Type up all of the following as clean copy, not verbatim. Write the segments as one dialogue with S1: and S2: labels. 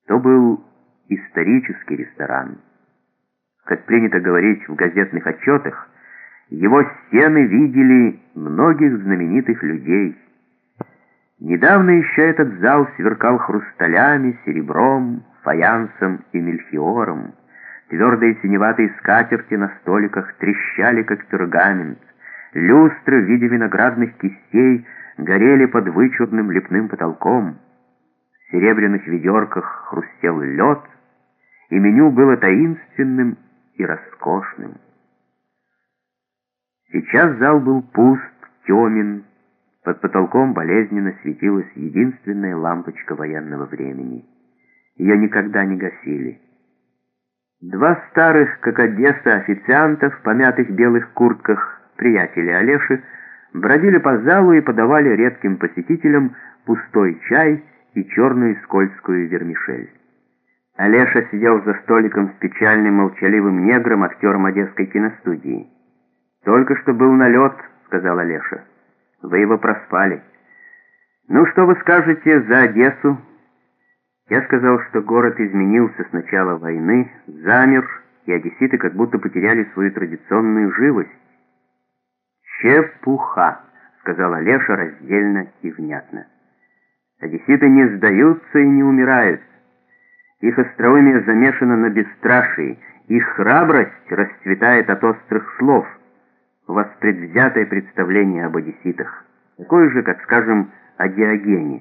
S1: То был исторический ресторан. Как принято говорить в газетных отчетах, его стены видели многих знаменитых людей. Недавно еще этот зал сверкал хрусталями, серебром, фаянсом и мельхиором. Твердые синеватые скатерти на столиках трещали, как пергамент. Люстры в виде виноградных кистей горели под вычурным лепным потолком. В серебряных ведерках хрустел лед, и меню было таинственным и роскошным. Сейчас зал был пуст, темен. Под потолком болезненно светилась единственная лампочка военного времени. Ее никогда не гасили. Два старых, как Одесса, официанта в помятых белых куртках, приятели Олеши, бродили по залу и подавали редким посетителям пустой чай и черную скользкую вермишель. Олеша сидел за столиком с печальным молчаливым негром, актером Одесской киностудии. «Только что был налет», — сказал Олеша. «Вы его проспали. Ну, что вы скажете за Одессу?» Я сказал, что город изменился с начала войны, замер, и одесситы как будто потеряли свою традиционную живость. «Чепуха», — сказал Олеша раздельно и внятно. «Одесситы не сдаются и не умирают. Их остроумие замешано на бесстрашии, их храбрость расцветает от острых слов. У вас предвзятое представление об одесситах, такое же, как, скажем, о Диогене.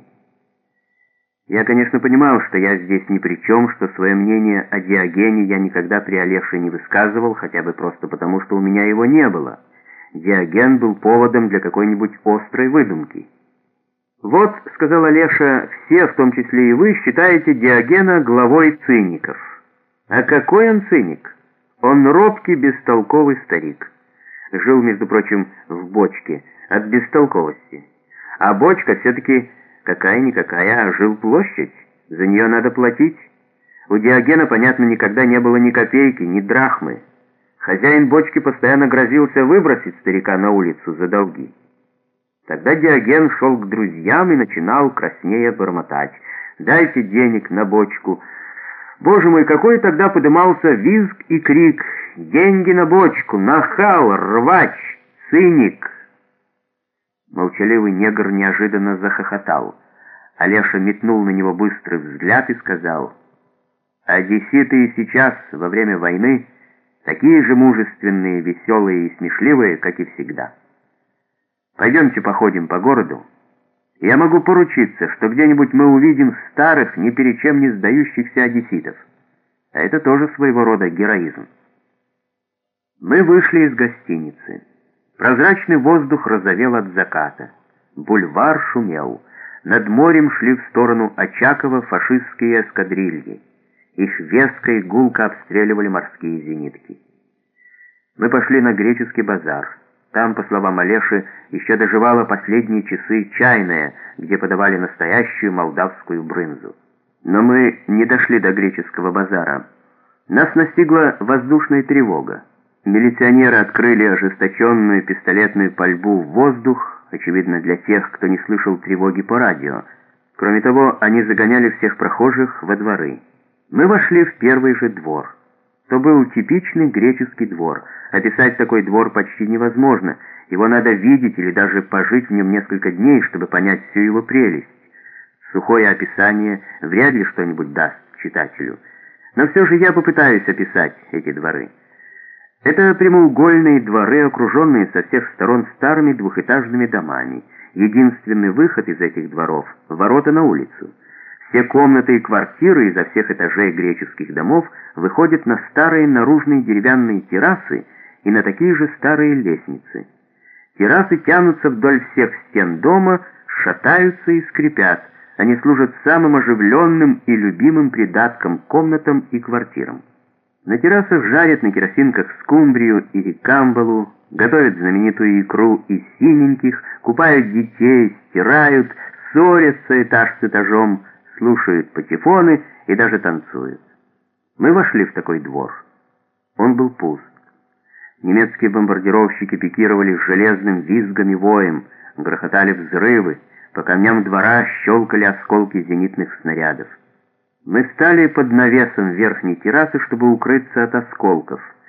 S1: Я, конечно, понимал, что я здесь ни при чем, что свое мнение о Диогене я никогда при Олеше не высказывал, хотя бы просто потому, что у меня его не было. Диоген был поводом для какой-нибудь острой выдумки. «Вот», — сказал Олеша, — «все, в том числе и вы, считаете Диогена главой циников. А какой он циник? Он робкий, бестолковый старик. Жил, между прочим, в бочке от бестолковости. А бочка все-таки какая-никакая, а жилплощадь. За нее надо платить. У Диогена, понятно, никогда не было ни копейки, ни драхмы. Хозяин бочки постоянно грозился выбросить старика на улицу за долги. Тогда Диоген шел к друзьям и начинал краснея бормотать: «Дайте денег на бочку». Боже мой, какой тогда подымался визг и крик: «Деньги на бочку! Нахал! Рвач! Циник!» Молчаливый негр неожиданно захохотал. Олеша метнул на него быстрый взгляд и сказал: «Одесситы и сейчас, во время войны, такие же мужественные, веселые и смешливые, как и всегда. Пойдемте походим по городу. Я могу поручиться, что где-нибудь мы увидим старых, ни перед чем не сдающихся одесситов. А это тоже своего рода героизм». Мы вышли из гостиницы. Прозрачный воздух розовел от заката. Бульвар шумел. Над морем шли в сторону Очакова фашистские эскадрильи. Их веско и гулко обстреливали морские зенитки. Мы пошли на греческий базар. Там, по словам Олеши, еще доживала последние часы чайная, где подавали настоящую молдавскую брынзу. Но мы не дошли до греческого базара. Нас настигла воздушная тревога. Милиционеры открыли ожесточенную пистолетную пальбу в воздух, очевидно, для тех, кто не слышал тревоги по радио. Кроме того, они загоняли всех прохожих во дворы. Мы вошли в первый же двор. То был типичный греческий двор. Описать такой двор почти невозможно. Его надо видеть или даже пожить в нем несколько дней, чтобы понять всю его прелесть. Сухое описание вряд ли что-нибудь даст читателю. Но все же я попытаюсь описать эти дворы. Это прямоугольные дворы, окруженные со всех сторон старыми двухэтажными домами. Единственный выход из этих дворов — ворота на улицу. Все комнаты и квартиры изо всех этажей греческих домов выходят на старые наружные деревянные террасы и на такие же старые лестницы. Террасы тянутся вдоль всех стен дома, шатаются и скрипят. Они служат самым оживленным и любимым придатком комнатам и квартирам. На террасах жарят на керосинках скумбрию или камбалу, готовят знаменитую икру из синеньких, купают детей, стирают, ссорятся этаж с этажом, слушают патефоны и даже танцуют. Мы вошли в такой двор. Он был пуст. Немецкие бомбардировщики пикировали с железным визгом и воем, грохотали взрывы, по камням двора щелкали осколки зенитных снарядов. Мы стали под навесом верхней террасы, чтобы укрыться от осколков.